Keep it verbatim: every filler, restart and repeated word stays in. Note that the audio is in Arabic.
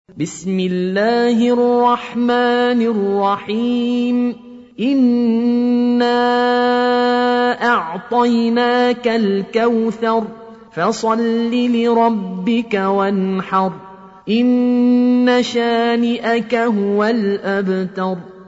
بسم الله الرحمن الرحيم إنا أعطيناك الكوثر فصل لربك وانحر إن شانئك هو الأبتر